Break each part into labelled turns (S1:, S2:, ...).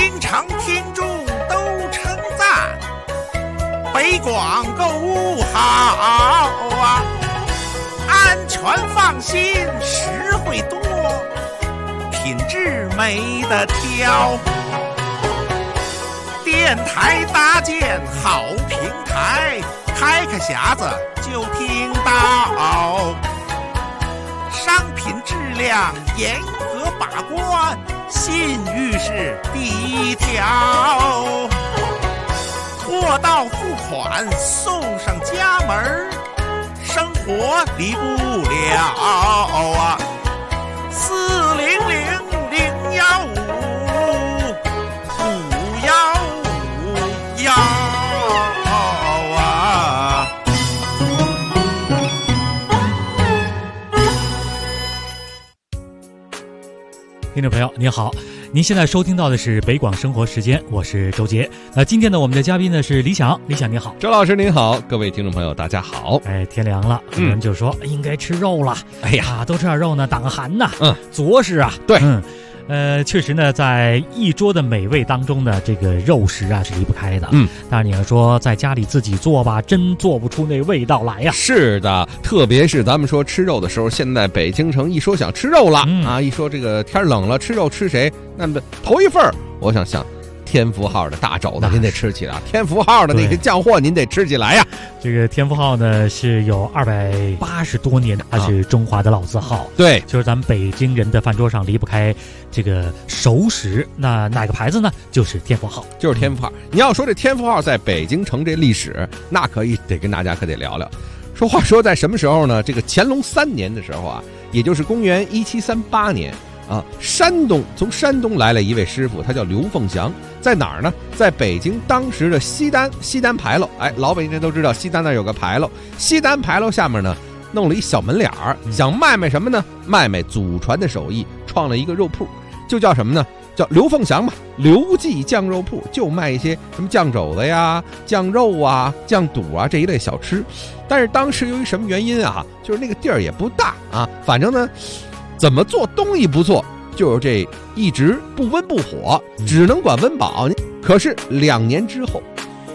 S1: 经常听众都称赞，北广购物好啊，安全放心，实惠多，品质没得挑。电台搭建好平台，开个匣子就听到，商品质量严格把关，信誉是第一条。货到付款送上家门，生活离不了啊！400-015-515啊！
S2: 听众朋友您好，您现在收听到的是北广生活时间，我是周杰。那今天呢，我们的嘉宾呢是李想，李想您好。
S3: 周老师您好，各位听众朋友大家好。
S2: 天凉了，有人就说应该吃肉了。
S3: 哎呀，
S2: 多吃点肉呢，挡个寒呐。
S3: 着实啊。对。
S2: 确实呢，在一桌的美味当中呢，这个肉食啊是离不开的。当然你要说在家里自己做吧，真做不出那味道来呀。
S3: 是的，特别是咱们说吃肉的时候，现在北京城一说想吃肉了一说这个天冷了吃肉吃谁？那么头一份我想天福号的大肘子您得吃起来，天福号的那个酱货您得吃起来呀。
S2: 这个天福号呢是有280多年，它是中华的老字号。
S3: 对，
S2: 就是咱们北京人的饭桌上离不开这个熟食。那哪个牌子呢？就是天福号，
S3: 就是天福号。你要说这天福号在北京城这历史，那得跟大家得聊聊。话说在什么时候呢？这个乾隆3年的时候啊，也就是公元1738年。从山东来了一位师傅，他叫刘凤祥，在哪儿呢？在北京当时的西单牌楼。老北京人都知道西单那有个牌楼，西单牌楼下面呢弄了一小门脸儿，想卖什么呢？卖祖传的手艺，创了一个肉铺，就叫什么呢？叫刘凤祥嘛，刘记酱肉铺，就卖一些什么酱肘子呀、酱肉啊、酱肚啊这一类小吃。但是当时由于什么原因啊，就是那个地儿也不大啊，反正呢怎么做东西不错，就是这一直不温不火，只能管温饱。可是2年之后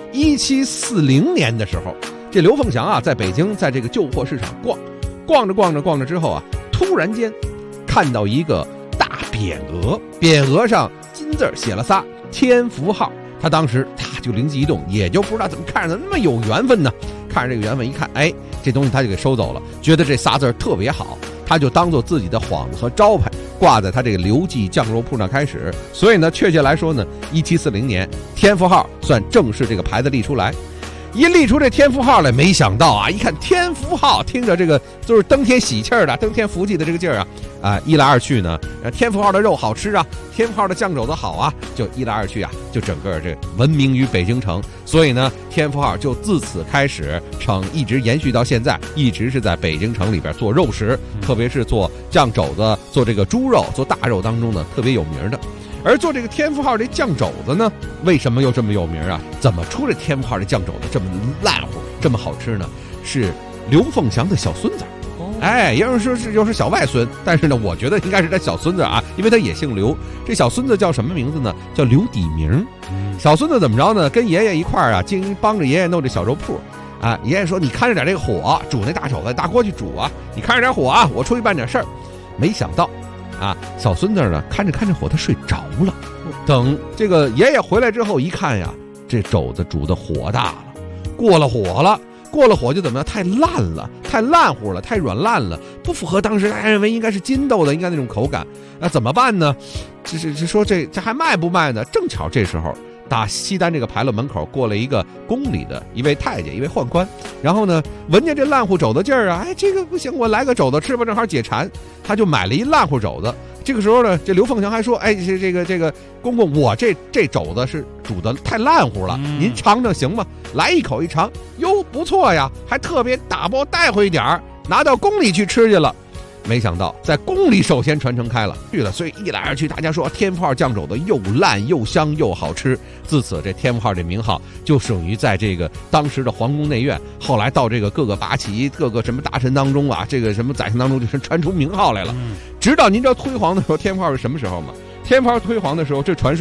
S3: ，1740年的时候，这刘凤祥啊，在北京在这个旧货市场逛着之后啊，突然间看到一个大匾额，匾额上金字写了仨天福号。他当时就灵机一动，也就不知道怎么看着那么有缘分呢。看着这个缘分一看，这东西他就给收走了，觉得这仨字特别好。他就当做自己的幌子和招牌挂在他这个刘记酱肉铺那开始，所以呢，确切来说呢，1740年天福号算正式这个牌子立出来。一立出这天福号来，没想到啊，一看天福号，听着这个就是登天喜气的、登天福气的这个劲儿啊，一来二去呢，天福号的肉好吃啊，天福号的酱肘子好啊，就一来二去啊，就整个这闻名于北京城。所以呢，天福号就自此开始一直延续到现在，一直是在北京城里边做肉食，特别是做酱肘子、做这个猪肉、做大肉当中呢特别有名的。而做这个天福号这酱肘子呢，为什么又这么有名啊？怎么出这天福号这酱肘子这么烂乎、这么好吃呢？是刘凤祥的小孙子。也有人说又是小外孙，但是呢，我觉得应该是他小孙子啊，因为他也姓刘。这小孙子叫什么名字呢？叫刘底明。小孙子怎么着呢？跟爷爷一块儿帮着爷爷弄这小肉铺。爷爷说你看着点这个火，煮那大肘子大锅去煮啊，你看着点火啊，我出去办点事儿。没想到小孙子呢，看着火，他睡着了。等这个爷爷回来之后一看呀，这肘子煮的火大了，过了火就怎么样？太烂了，太烂乎了，太软烂了，不符合当时大家认为应该是筋斗的应该那种口感。那怎么办呢？这说这还卖不卖呢？正巧这时候打西单这个牌楼门口过了一个宫里的一位太监，一位宦官，然后呢闻见这烂乎肘子劲儿啊，这个不行，我来个肘子吃吧，正好解馋。他就买了一烂乎肘子。这个时候呢，这刘凤祥还说，这个公公，我这肘子是煮的太烂乎了，您尝尝行吗？来一口一尝，哟，不错呀，还特别打包带回一点拿到宫里去吃去了。没想到在宫里首先传承开了，所以一来二去，大家说天福号酱肘子又烂又香又好吃。自此这天福号这名号就属于在这个当时的皇宫内院，后来到这个各个八旗、各个什么大臣当中啊，这个什么宰相当中，就是传出名号来了。直到您知道辉煌的时候，天福号是什么时候吗？天福号辉煌的时候，这传说啊，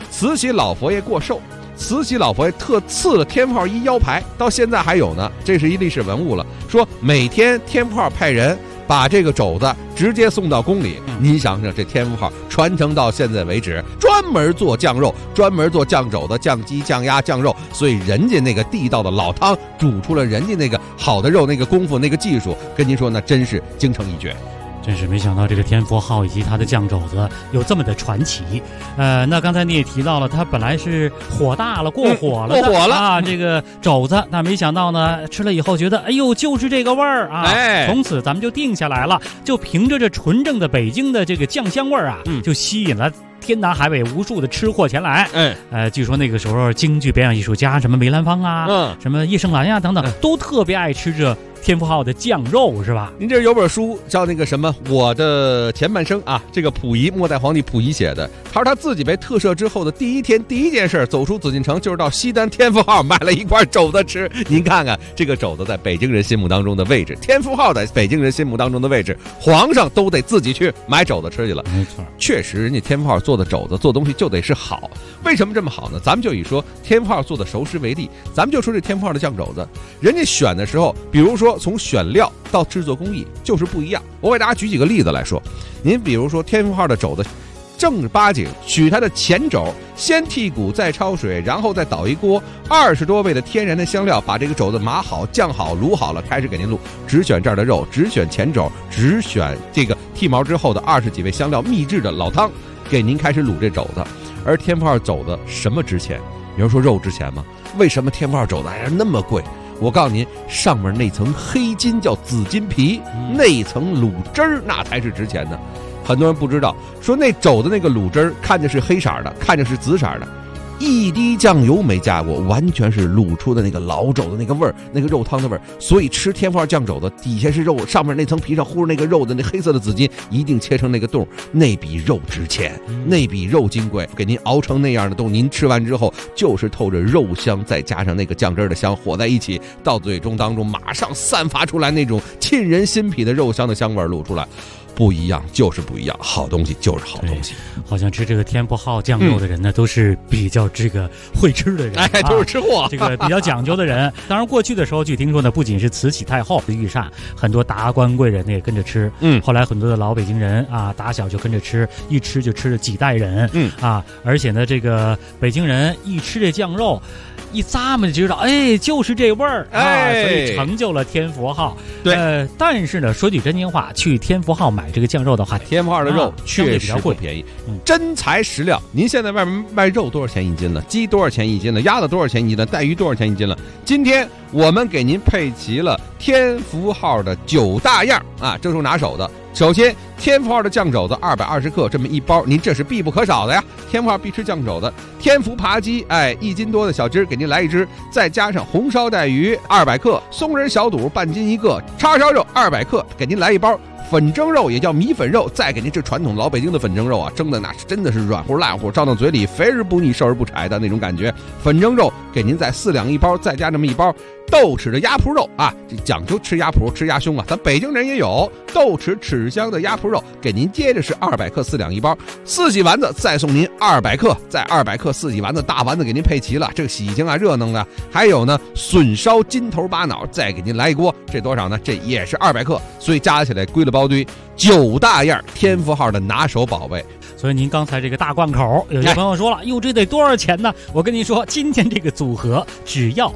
S3: 慈禧老佛爷过寿，慈禧老佛爷特赐了天福号一腰牌，到现在还有呢，这是一历史文物了。说每天天福号派人把这个肘子直接送到宫里，你想想这天福号传承到现在为止，专门做酱肉，专门做酱肘子、酱鸡、酱鸭、酱肉，所以人家那个地道的老汤煮出了人家那个好的肉，那个功夫那个技术，跟您说那真是京城一绝。
S2: 真是没想到这个天福号以及它的酱肘子有这么的传奇。那刚才你也提到了，它本来是火大了，过火了啊，这个肘子，那没想到呢，吃了以后觉得，哎呦，就是这个味儿啊，从此咱们就定下来了，就凭着这纯正的北京的这个酱香味儿啊，就吸引了天南海北无数的吃货前来。据说那个时候京剧表演艺术家什么梅兰芳啊，什么叶盛兰呀等等，都特别爱吃这天福号的酱肉，是吧？
S3: 您这有本书叫那个什么我的前半生啊，这个溥仪，末代皇帝溥仪写的。他说他自己被特赦之后的第一天，第一件事走出紫禁城就是到西单天福号买了一块肘子吃。您看看这个肘子在北京人心目当中的位置，天福号在北京人心目当中的位置，皇上都得自己去买肘子吃去了。
S2: 没错，
S3: 确实人家天福号做的肘子做东西就得是好。为什么这么好呢？咱们就以说天福号做的熟食为例，咱们就说这天福号的酱肘子，人家选的时候，比如说从选料到制作工艺就是不一样。我给大家举几个例子来说，您比如说天福号的肘子，正八经取它的前肘，先剔骨再焯水，然后再倒一锅20多味的天然的香料，把这个肘子码好、酱好、卤好了，开始给您卤。只选这儿的肉，只选前肘，只选这个剃毛之后的20几味香料秘制的老汤，给您开始卤这肘子。而天福号肘子什么值钱？有人说肉值钱吗？为什么天福号肘子还是那么贵？我告诉您，上面那层黑筋叫紫金皮，那层卤汁儿那才是值钱的。很多人不知道，说那肘的那个卤汁儿看着是黑色的，看着是紫色的，一滴酱油没加过，完全是卤出的那个老肘的那个味儿，那个肉汤的味儿。所以吃天福号酱肘子，底下是肉，上面那层皮上糊着那个肉的那黑色的紫金，一定切成那个洞，那比肉值钱，那比肉金贵。给您熬成那样的东西，您吃完之后就是透着肉香，再加上那个酱汁的香，和在一起，到嘴中当中马上散发出来那种沁人心脾的肉香的香味卤出来。不一样就是不一样，好东西就是好东西。
S2: 好像吃这个天福号酱肉的人呢，都是比较这个会吃的人，
S3: 都是吃货，
S2: 这个比较讲究的人。当然，过去的时候，据听说呢，不仅是慈禧太后的御膳，很多达官贵人呢也跟着吃。后来很多的老北京人啊，打小就跟着吃，一吃就吃了几代人。而且呢，这个北京人一吃这酱肉，一咂摸就知道，哎，就是这味儿啊，所以成就了天福号。对，但是呢，说句真心话，去天福号买这个酱肉的话，
S3: 天福号的肉确实不便宜，真材实料。您现在外面卖肉多少钱一斤了？鸡多少钱一斤了？鸭子多少钱一斤了？带鱼多少钱一斤了？今天我们给您配齐了天福号的9大样啊，这是拿手的。首先，天福号的酱肘子220克这么一包，您这是必不可少的呀。天福号必吃酱肘子，天福扒鸡，1斤多的小鸡给您来一只，再加上红烧带鱼200克，松仁小肚半斤一个，叉烧肉200克给您来一包。粉蒸肉也叫米粉肉，再给您这传统老北京的粉蒸肉啊，蒸的那真的是软乎烂乎，照到嘴里肥而不腻，瘦而不柴的那种感觉。粉蒸肉给您再4两一包，再加这么一包豆豉的鸭脯肉啊，这讲究吃鸭脯吃鸭胸啊，咱北京人也有豆豉豉香的鸭脯肉，给您接着是200克4两一包。四喜丸子再送您200克，再200克四喜丸子大丸子给您配齐了，这个喜庆啊热闹的。还有呢笋烧金头巴脑再给您来一锅，这多少呢？这也是200克，所以加起来归了包堆9大样天福号的拿手宝贝。
S2: 所以您刚才这个大贯口，有些朋友说了，哟，这得多少钱呢？我跟您说，今天这个组合只要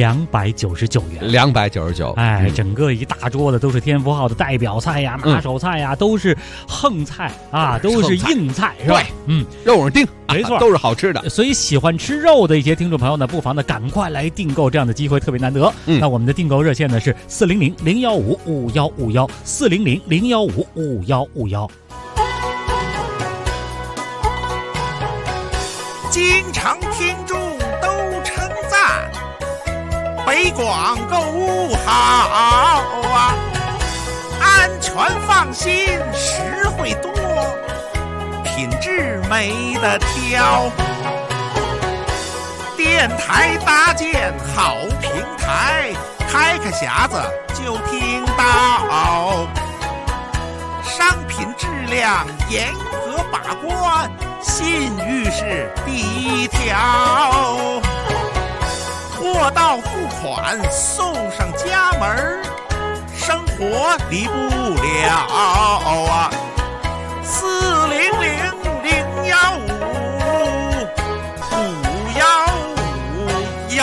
S2: 299元
S3: ，299。
S2: 整个一大桌子都是天福号的代表菜呀、拿手菜呀，都是横菜啊，都是硬菜，是吧？
S3: 肉是丁，
S2: 没错，
S3: 都是好吃的。
S2: 所以喜欢吃肉的一些听众朋友呢，不妨呢赶快来订购，这样的机会特别难得。那我们的订购热线呢是400-015-5151，400-015-5151。
S1: 京城听众都称赞，北广购物好啊，安全放心，实惠多，品质没得挑。电台搭建好平台，开个匣子就听到，商品质量严格把关， 信誉是第一条。货到付款送上家门，生活离不了啊。400-015-515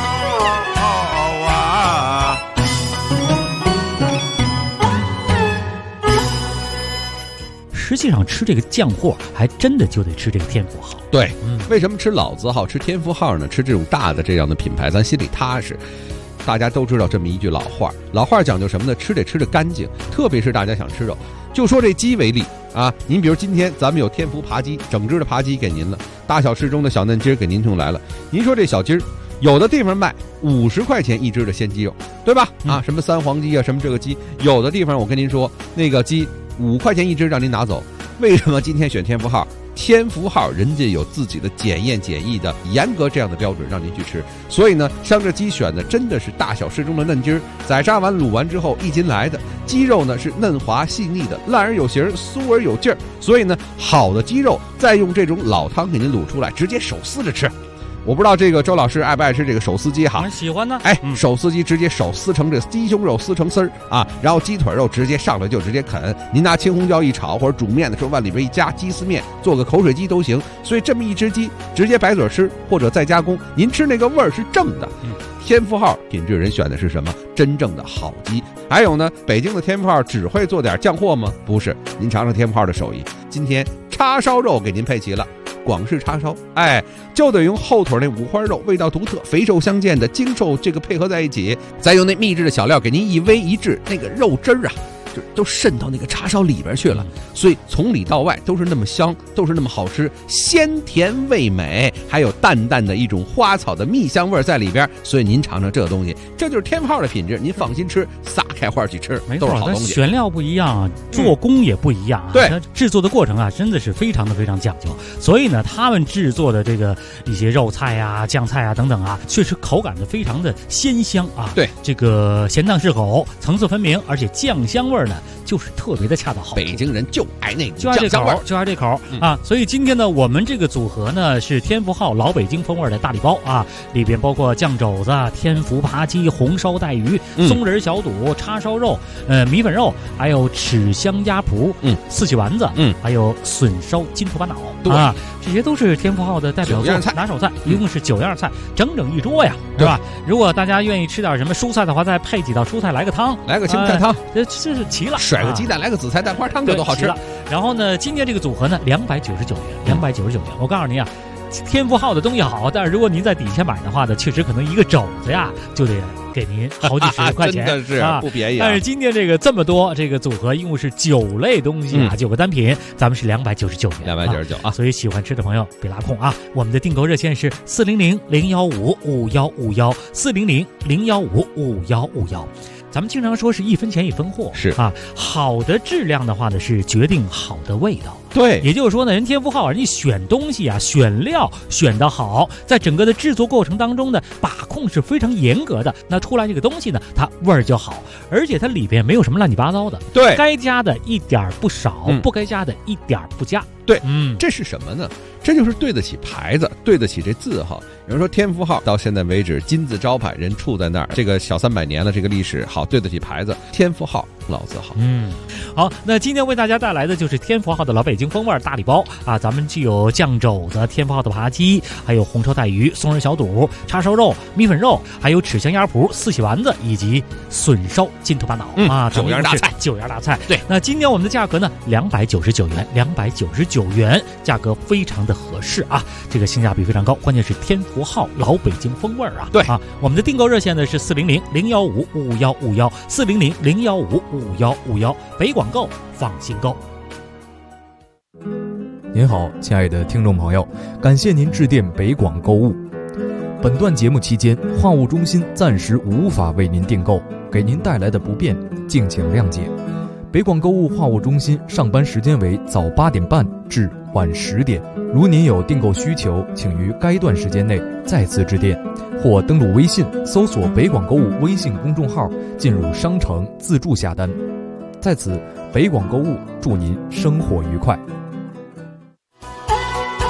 S1: 啊。
S2: 实际上吃这个酱货还真的就得吃这个天福号。
S3: 对，为什么吃老字号、吃天福号呢？吃这种大的这样的品牌，咱心里踏实。大家都知道这么一句老话，老话讲究什么呢？吃得吃得干净，特别是大家想吃肉。就说这鸡为例啊，您比如今天咱们有天福扒鸡，整只的扒鸡给您了，大小适中的小嫩鸡给您送来了。您说这小鸡儿，有的地方卖50块钱一只的鲜鸡肉，对吧？啊，什么三黄鸡啊，什么这个鸡，有的地方我跟您说，那个鸡5块钱一只让您拿走。为什么今天选天福号？天福号人家有自己的检验检疫的严格这样的标准让您去吃，所以呢，像这鸡选的真的是大小适中的嫩鸡儿，宰杀完卤完之后一斤来的鸡肉呢是嫩滑细腻的，烂而有形，酥而有劲儿，所以呢，好的鸡肉再用这种老汤给您卤出来，直接手撕着吃。我不知道这个周老师爱不爱吃这个手撕鸡哈？
S2: 喜欢呢。
S3: 手撕鸡直接手撕成这鸡胸肉撕成丝儿啊，然后鸡腿肉直接上来就直接啃。您拿青红椒一炒，或者煮面的时候往里边一加鸡丝面，做个口水鸡都行。所以这么一只鸡直接白嘴吃，或者再加工，您吃那个味儿是正的。天福号品质人选的是什么？真正的好鸡。还有呢，北京的天福号只会做点酱货吗？不是，您尝尝天福号的手艺。今天叉烧肉给您配齐了。广式叉烧，就得用后腿那五花肉，味道独特，肥瘦相间的精瘦这个配合在一起，再用那秘制的小料给您一煨一制，那个肉汁儿啊，就都渗到那个叉烧里边去了，所以从里到外都是那么香，都是那么好吃，鲜甜味美，还有淡淡的一种花草的蜜香味在里边，所以您尝尝这个东西，这就是天福号的品质，您放心吃，撒开花去吃，都是好东西。
S2: 选料不一样，做工也不一样啊。
S3: 对，
S2: 制作的过程啊，真的是非常讲究。所以呢，他们制作的这个一些肉菜啊、酱菜啊等等啊，确实口感的非常的鲜香啊。
S3: 对，
S2: 这个咸淡适口，层次分明，而且酱香味呢，就是特别的恰到好处。
S3: 北京人就爱那
S2: 就爱这口，就爱这口啊！所以今天呢，我们这个组合呢是天福号老北京风味的大礼包啊，里边包括酱肘子、天福扒鸡、红烧带鱼、松仁小肚、叉烧肉、米粉肉，还有豉香鸭脯、四喜丸子，还有笋烧金头巴脑啊，这些都是天福号的代表作拿手菜，一共是9样菜，整整一桌呀，是吧？如果大家愿意吃点什么蔬菜的话，再配几道蔬菜，来个汤，
S3: 来个青菜汤，
S2: 这是齐了。
S3: 甩个鸡蛋，来个紫菜蛋花汤，这都好吃了。
S2: 然后呢，今天这个组合呢，299元，299元。我告诉您啊，天福号的东西好，但是如果您在底下买的话呢，确实可能一个肘子呀就得给您好几十块钱，
S3: 真的是不便宜。
S2: 但是今天这个这么多这个组合，一共是9类东西啊，9个单品，咱们是299元
S3: ，299啊。
S2: 所以喜欢吃的朋友别拉空啊！我们的订购热线是400-015-5151，400-015-5151。咱们经常说是1分钱1分货，
S3: 是
S2: 啊，好的质量的话呢，是决定好的味道。
S3: 对，
S2: 也就是说呢，人天福号你选东西啊，选料选得好，在整个的制作过程当中呢，把控是非常严格的。那出来这个东西呢，它味儿就好，而且它里边没有什么乱七八糟的。
S3: 对，
S2: 该加的一点不少，不该加的一点不加。
S3: 对，这是什么呢？这就是对得起牌子，对得起这字号。有人说天福号到现在为止金字招牌，人处在那儿，这个小300年了，这个历史好，对得起牌子。天福号老字号。
S2: 好，那今天为大家带来的就是天福号的老北京风味大礼包啊，咱们既有酱肘子、天福号的扒鸡，还有红烧带鱼、松仁小肚、叉烧肉、米粉肉，还有豉香鸭脯、四喜丸子以及笋烧金头巴脑啊
S3: ，9样大菜
S2: ，9样大菜。
S3: 对，
S2: 那今天我们的价格呢，299元，299元，价格非常的合适啊，这个性价比非常高，关键是天福号老北京风味啊。
S3: 对
S2: 啊，我们的订购热线呢是400-015-5151，400-015-5151，北广购放心购。
S4: 您好，亲爱的听众朋友，感谢您致电北广购物。本段节目期间，话务中心暂时无法为您订购，给您带来的不便，敬请谅解。北广购物话务中心上班时间为早8点半至晚10点。如您有订购需求，请于该段时间内再次致电，或登录微信搜索北广购物微信公众号，进入商城自助下单。在此，北广购物祝您生活愉快。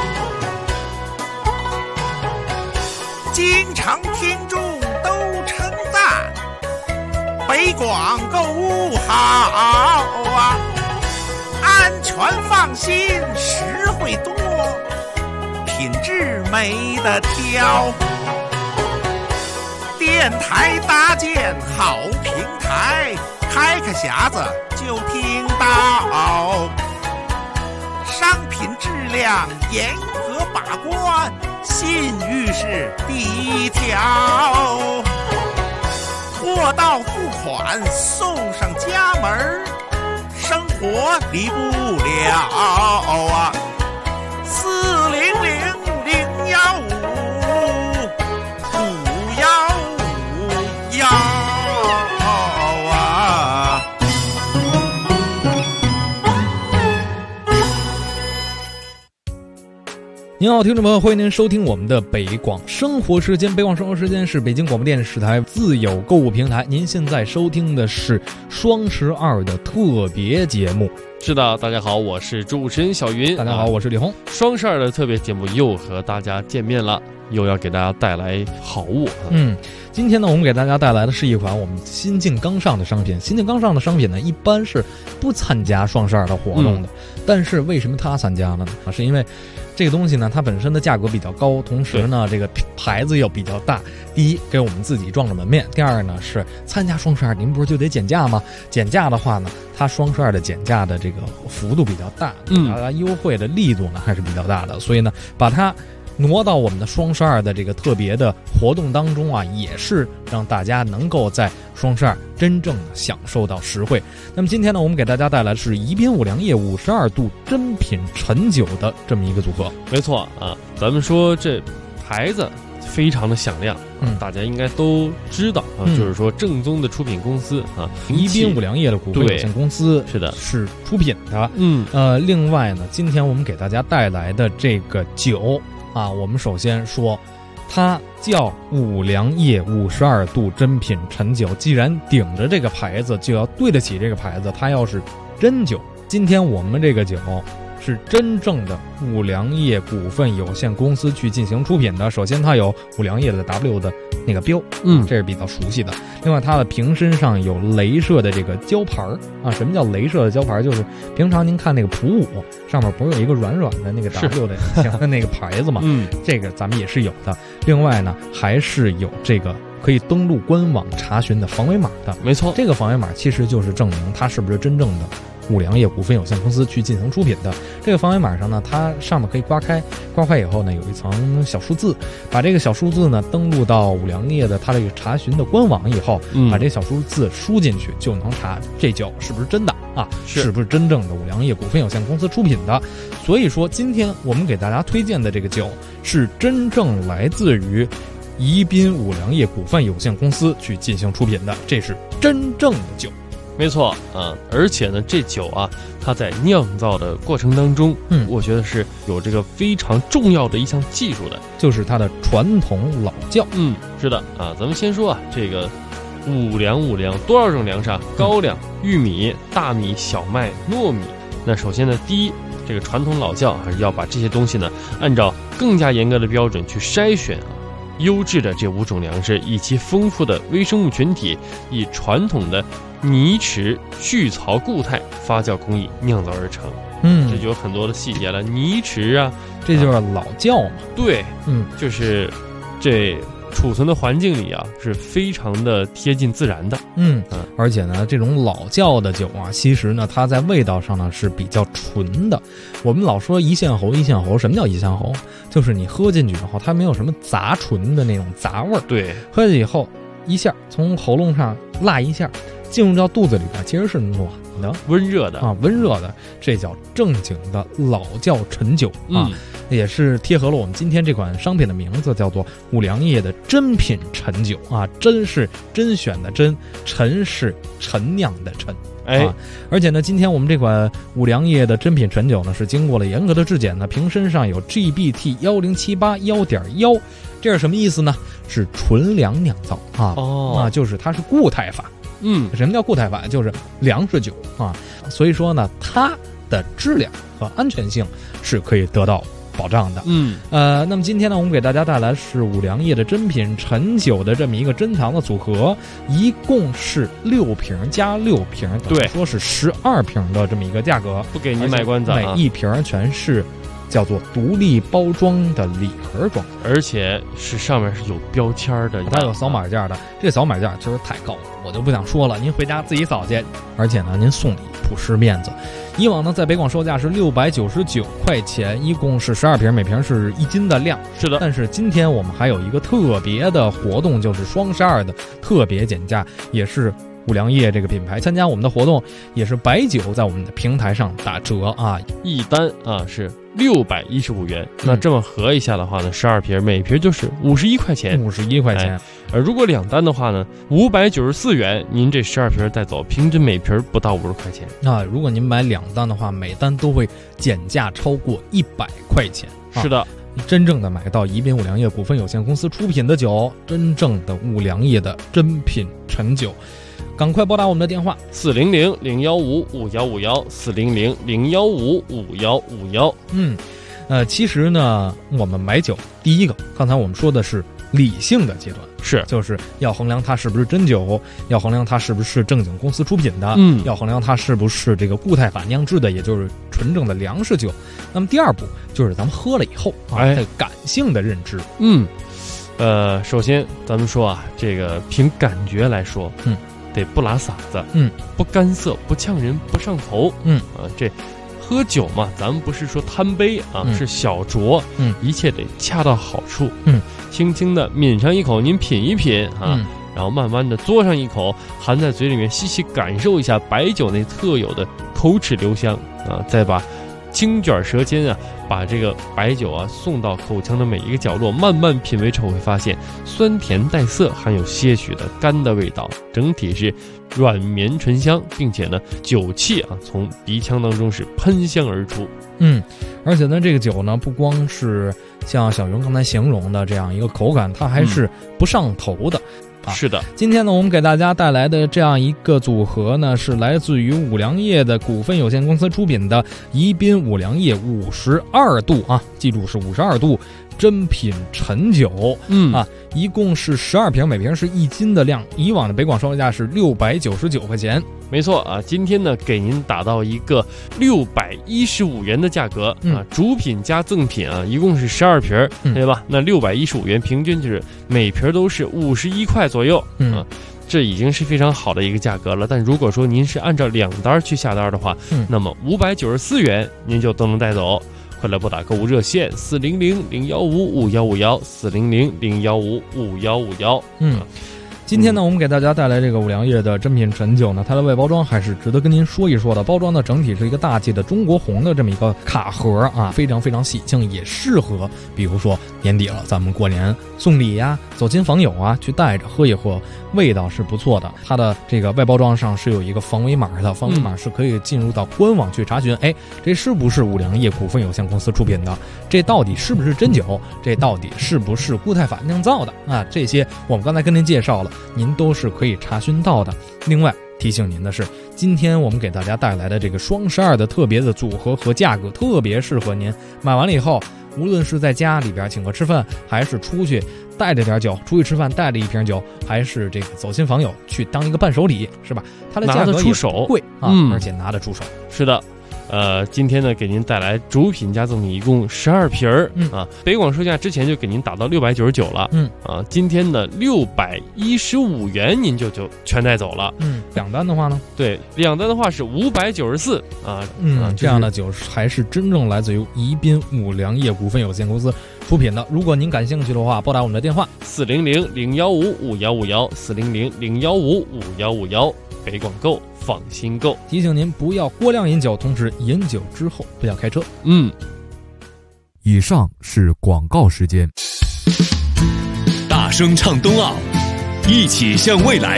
S1: 京城听众都称赞，北广购物好啊，安全放心，实惠多，品质没得挑。电台搭建好平台，开个匣子就听到，商品质量严格把关，信誉是第一条。货到付款送上家门，生活离不了啊！400-015-5155啊！
S4: 您好，听众朋友，欢迎您收听我们的北广生活时间。北广生活时间是北京广播电视台自有购物平台。您现在收听的是双12的特别节目。
S5: 是的，大家好，我是主持人小云。
S4: 大家好，我是李红。
S5: 双12的特别节目又和大家见面了，又要给大家带来好物。
S4: 今天呢，我们给大家带来的是一款我们新晋刚上的商品。新晋刚上的商品呢，一般是不参加双12的活动的。但是为什么它参加了呢？是因为这个东西呢，它本身的价格比较高，同时呢，这个牌子又比较大。第一，给我们自己撞了门面；第二呢，是参加双12，您不是就得减价吗？减价的话呢，它双12的减价的这个幅度比较大，它优惠的力度呢还是比较大的，所以呢，把它挪到我们的双12的这个特别的活动当中啊，也是让大家能够在双12真正的享受到实惠。那么今天呢，我们给大家带来的是宜宾五粮液52度真品陈酒的这么一个组合。
S5: 没错啊，咱们说这牌子非常的响亮，大家应该都知道啊，就是说正宗的出品公司啊，
S4: 宜宾五粮液的股份有限公司
S5: 是的，
S4: 是出品的。另外呢，今天我们给大家带来的这个酒啊，我们首先说，它叫五粮液52度真品陈酒。既然顶着这个牌子，就要对得起这个牌子。它要是真酒，今天我们这个酒是真正的五粮液股份有限公司去进行出品的。首先它有五粮液的 W 的那个标，这是比较熟悉的。另外它的瓶身上有镭射的这个胶牌啊。什么叫镭射的胶牌？就是平常您看那个普五上面不是有一个软软的那个 W 的形的那个牌子吗？这个咱们也是有的。另外呢，还是有这个可以登录官网查询的防伪码的。
S5: 没错，
S4: 这个防伪码其实就是证明它是不是真正的五粮液股份有限公司去进行出品的。这个防伪码上呢，它上面可以刮开以后呢，有一层小数字，把这个小数字呢登录到五粮液的它这个查询的官网以后，把这个小数字输进去，就能查这酒是不是真的啊，是不是真正的五粮液股份有限公司出品的。所以说今天我们给大家推荐的这个酒是真正来自于宜宾五粮液股份有限公司去进行出品的，这是真正的酒。
S5: 没错啊，而且呢，这酒啊，它在酿造的过程当中，我觉得是有这个非常重要的一项技术的，
S4: 就是它的传统老窖。
S5: 是的啊，咱们先说啊，这个五粮多少种粮食啊？高粱、玉米、大米、小麦、糯米。那首先呢，第一，这个传统老窖还是要把这些东西呢，按照更加严格的标准去筛选啊。优质的这5种粮食以其丰富的微生物群体，以传统的泥池聚槽固态发酵工艺酿造而成。这就有很多的细节了。泥池啊，
S4: 这就是老窖嘛。
S5: 对，就是这储存的环境里啊，是非常的贴近自然的。
S4: 而且呢，这种老窖的酒啊，其实呢，它在味道上呢是比较纯的。我们老说一线喉，什么叫一线喉？就是你喝进去以后，它没有什么杂醇的那种杂味儿。
S5: 对，
S4: 喝进以后一下从喉咙上辣一下，进入到肚子里边，其实是暖的、
S5: 温热的
S4: 啊，温热的，这叫正经的老窖陈酒啊。也是贴合了我们今天这款商品的名字，叫做五粮液的真品陈酒啊。真是甄选的甄，陈是陈酿的陈。而且呢，今天我们这款五粮液的真品陈酒呢，是经过了严格的质检呢，瓶身上有 GBT 1078.1.1，这是什么意思呢？是纯粮酿造啊，就是它是固态法。什么叫固态法？就是粮食酒啊。所以说呢，它的质量和安全性是可以得到保障的。那么今天呢，我们给大家带来是五粮液的珍品陈酒的这么一个珍藏的组合，一共是6瓶加6瓶，等于说是12瓶的这么一个价格，
S5: 不给你卖关子，
S4: 每一瓶全是叫做独立包装的礼盒装，
S5: 而且是上面是有标签的，
S4: 它有扫码件的。这扫码件确实太高了，我就不想说了，您回家自己扫去。而且呢，您送礼朴实面子。以往呢，在北广售价是699块钱，一共是12瓶，每瓶是1斤的量。
S5: 是的，
S4: 但是今天我们还有一个特别的活动，就是双12的特别减价，也是五粮液这个品牌参加我们的活动，也是白酒在我们的平台上打折啊，
S5: 一单啊是615元。那这么合一下的话呢，12瓶每瓶就是51块钱
S4: ，51块钱。
S5: 而如果2单的话呢，594元，您这12瓶带走，平均每瓶不到50块钱。
S4: 如果您买2单的话，每单都会减价超过100块钱。
S5: 是的。
S4: 真正的买到宜宾五粮液股份有限公司出品的酒，真正的五粮液的珍品陈酒。赶快拨打我们的电话
S5: 400-015-5151 400-015-5151。
S4: 其实呢，我们买酒，第一个，刚才我们说的是理性的阶段，就是要衡量它是不是真酒，要衡量它是不是正经公司出品的，要衡量它是不是这个固态法酿制的，也就是纯正的粮食酒。那么第二步就是咱们喝了以后这个感性的认知。
S5: 首先咱们说这个凭感觉来说，得不拉嗓子，不干涩，不呛人，不上头，这喝酒嘛，咱们不是说贪杯是小酌，一切得恰到好处，轻轻的抿上一口，您品一品然后慢慢的嘬上一口，含在嘴里面细细感受一下白酒那特有的口齿留香再把轻卷舌尖把这个白酒送到口腔的每一个角落，慢慢品味之后会发现酸甜带涩，含有些许的甘的味道，整体是软绵醇香，并且呢酒气从鼻腔当中是喷香而出。
S4: 而且呢，这个酒呢不光是像小云刚才形容的这样一个口感，它还是不上头的。
S5: 是的，
S4: 今天呢，我们给大家带来的这样一个组合呢，是来自于五粮液的股份有限公司出品的宜宾五粮液52度记住是52度珍品陈酒，一共是12瓶，每瓶是1斤的量。以往的北广售价是699块钱。
S5: 没错今天呢给您打到一个615元的价格主品加赠品一共是12瓶，对吧？那615元，平均就是每瓶都是51块左右，这已经是非常好的一个价格了。但如果说您是按照2单去下单的话，那么594元您就都能带走。快来拨打购物热线400-015-5151 400-015-5151。
S4: 今天呢，我们给大家带来这个五粮液的珍品陈酒呢，它的外包装还是值得跟您说一说的。包装呢，整体是一个大气的中国红的这么一个卡盒非常非常喜庆，也适合比如说年底了，咱们过年送礼走亲访友去带着喝一喝，味道是不错的。它的这个外包装上是有一个防伪码的，防伪码是可以进入到官网去查询，这是不是五粮液股份有限公司出品的？这到底是不是真酒？这到底是不是固态法酿造的？这些我们刚才跟您介绍了，您都是可以查询到的。另外提醒您的是，今天我们给大家带来的这个双12的特别的组合和价格，特别适合您买完了以后，无论是在家里边请客吃饭，还是出去带着点酒，出去吃饭带着1瓶酒，还是这个走亲访友去当一个伴手礼，是吧？它的价格也不贵而且拿得出手。
S5: 是的。今天呢给您带来主品加赠品一共12瓶北广售价之前就给您打到699了，今天的615元您就全带走了。
S4: 2单的话呢？
S5: 对，2单的话是594
S4: 这样的酒还是真正来自于宜宾五粮液股份有限公司出品的。如果您感兴趣的话，拨打我们的电话
S5: 400-015-5151 400-015-5151。北广购，放心购。
S4: 提醒您不要过量饮酒，同时饮酒之后不要开车。 以上是广告时间。
S6: 大声唱冬奥，一起向未来。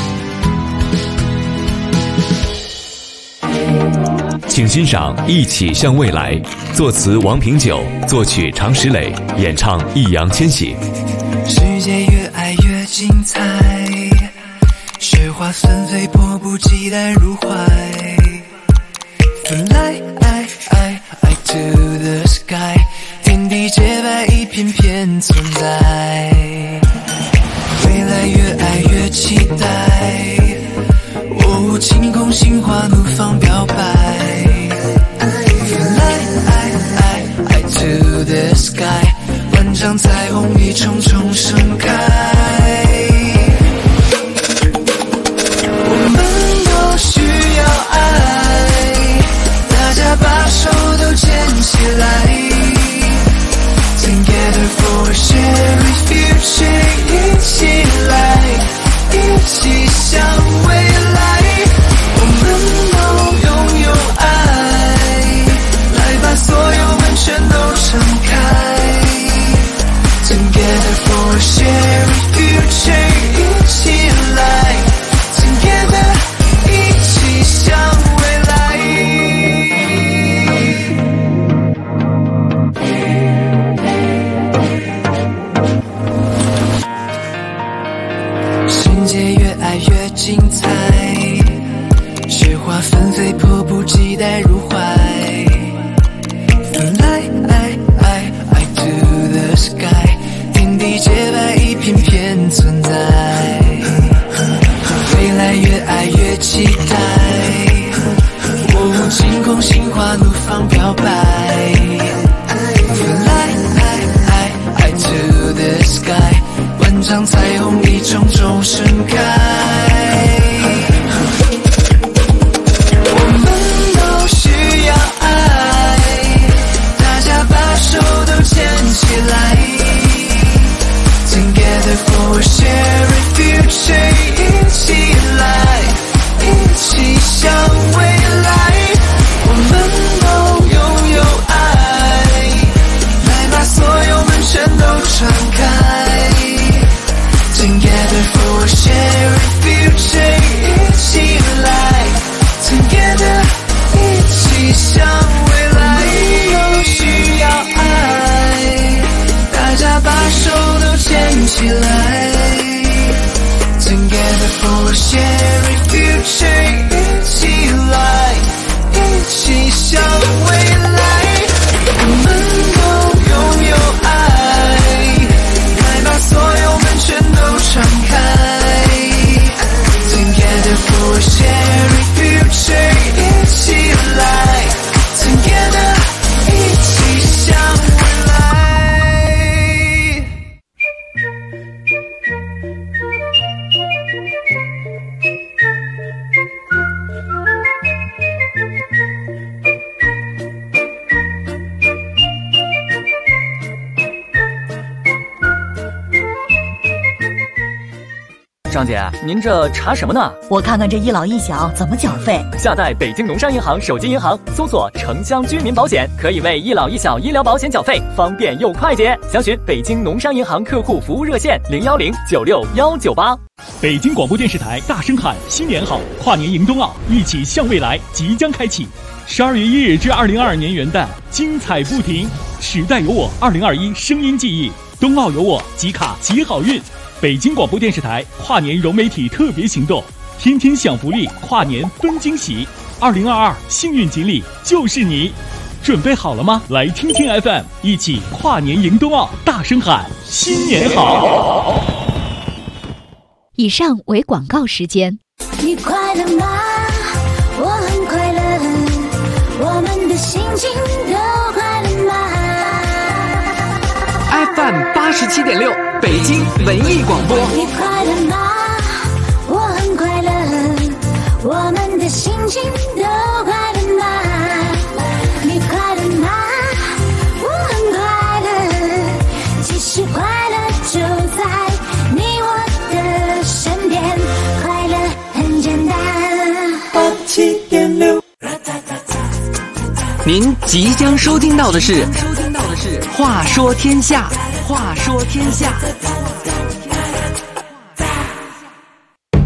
S6: 请欣赏《一起向未来》，作词王平久，作曲常石磊，演唱易烊千玺。
S7: 世界越爱越精彩，雪花纷飞，迫不及待入怀。Fly to the sky， 片片存在，未来越爱越期待，哦，晴空心花怒放表白 Fly to the sky， 万丈彩虹一重重盛开，我们都需要爱，大家把手都牵起来， Together for a shared future， 一起来，一起向未来，我们都拥有爱，来把所有门全都敞开， Together for a shared future， 一起来 Together， 一起向未来。世界越爱越精彩，雪花纷飞，迫不及待入怀。Fly to the sky， 天地洁白，一片片存在。未来越爱越期待，哦，晴空心花怒放表白。Fly to the sky， 万丈彩虹一重重盛开，我们都需要爱，大家把手都牵起来， Together for a shared future， 一起来，一起向未来，我们都拥有爱，来把所有门全都敞开， Together for a shared future， 一起来 Together， 一起向未来，都需要爱，大家把手都牵起来， Together for a shared future， 一起来，一起向未来，我们都拥有爱，来把所有门全都敞开， Together for a shared future， 一起来 Together， 一起向未来。
S8: 张姐，您这查什么呢？
S9: 我看看这一老一小怎么缴费。
S8: 下载北京农商银行手机银行，搜索城乡居民保险，可以为一老一小医疗保险缴费，方便又快捷。详询北京农商银行客户服务热线010961198。
S10: 北京广播电视台大声喊新年好，跨年迎冬奥，一起向未来即将开启。12月1日至2022年元旦，精彩不停。时代有我2021声音记忆，冬奥有我，集卡集好运。北京广播电视台跨年融媒体特别行动，天天享福利，跨年分惊喜。2022幸运锦鲤就是你，准备好了吗？来听听 FM， 一起跨年迎冬奥，大声喊新年好。
S11: 以上为广告时间。
S12: 你快乐吗？我很快乐，我们的心情都快乐吗？
S13: FM 87.6北京文艺广播。
S12: 你快乐吗？我很快乐，我们的心情都快乐吗？你快乐吗？我很快乐，其实快乐就在你我的身边，快乐很简单。87.6。
S13: 您即将收听到的是《话说天下》，话说天下。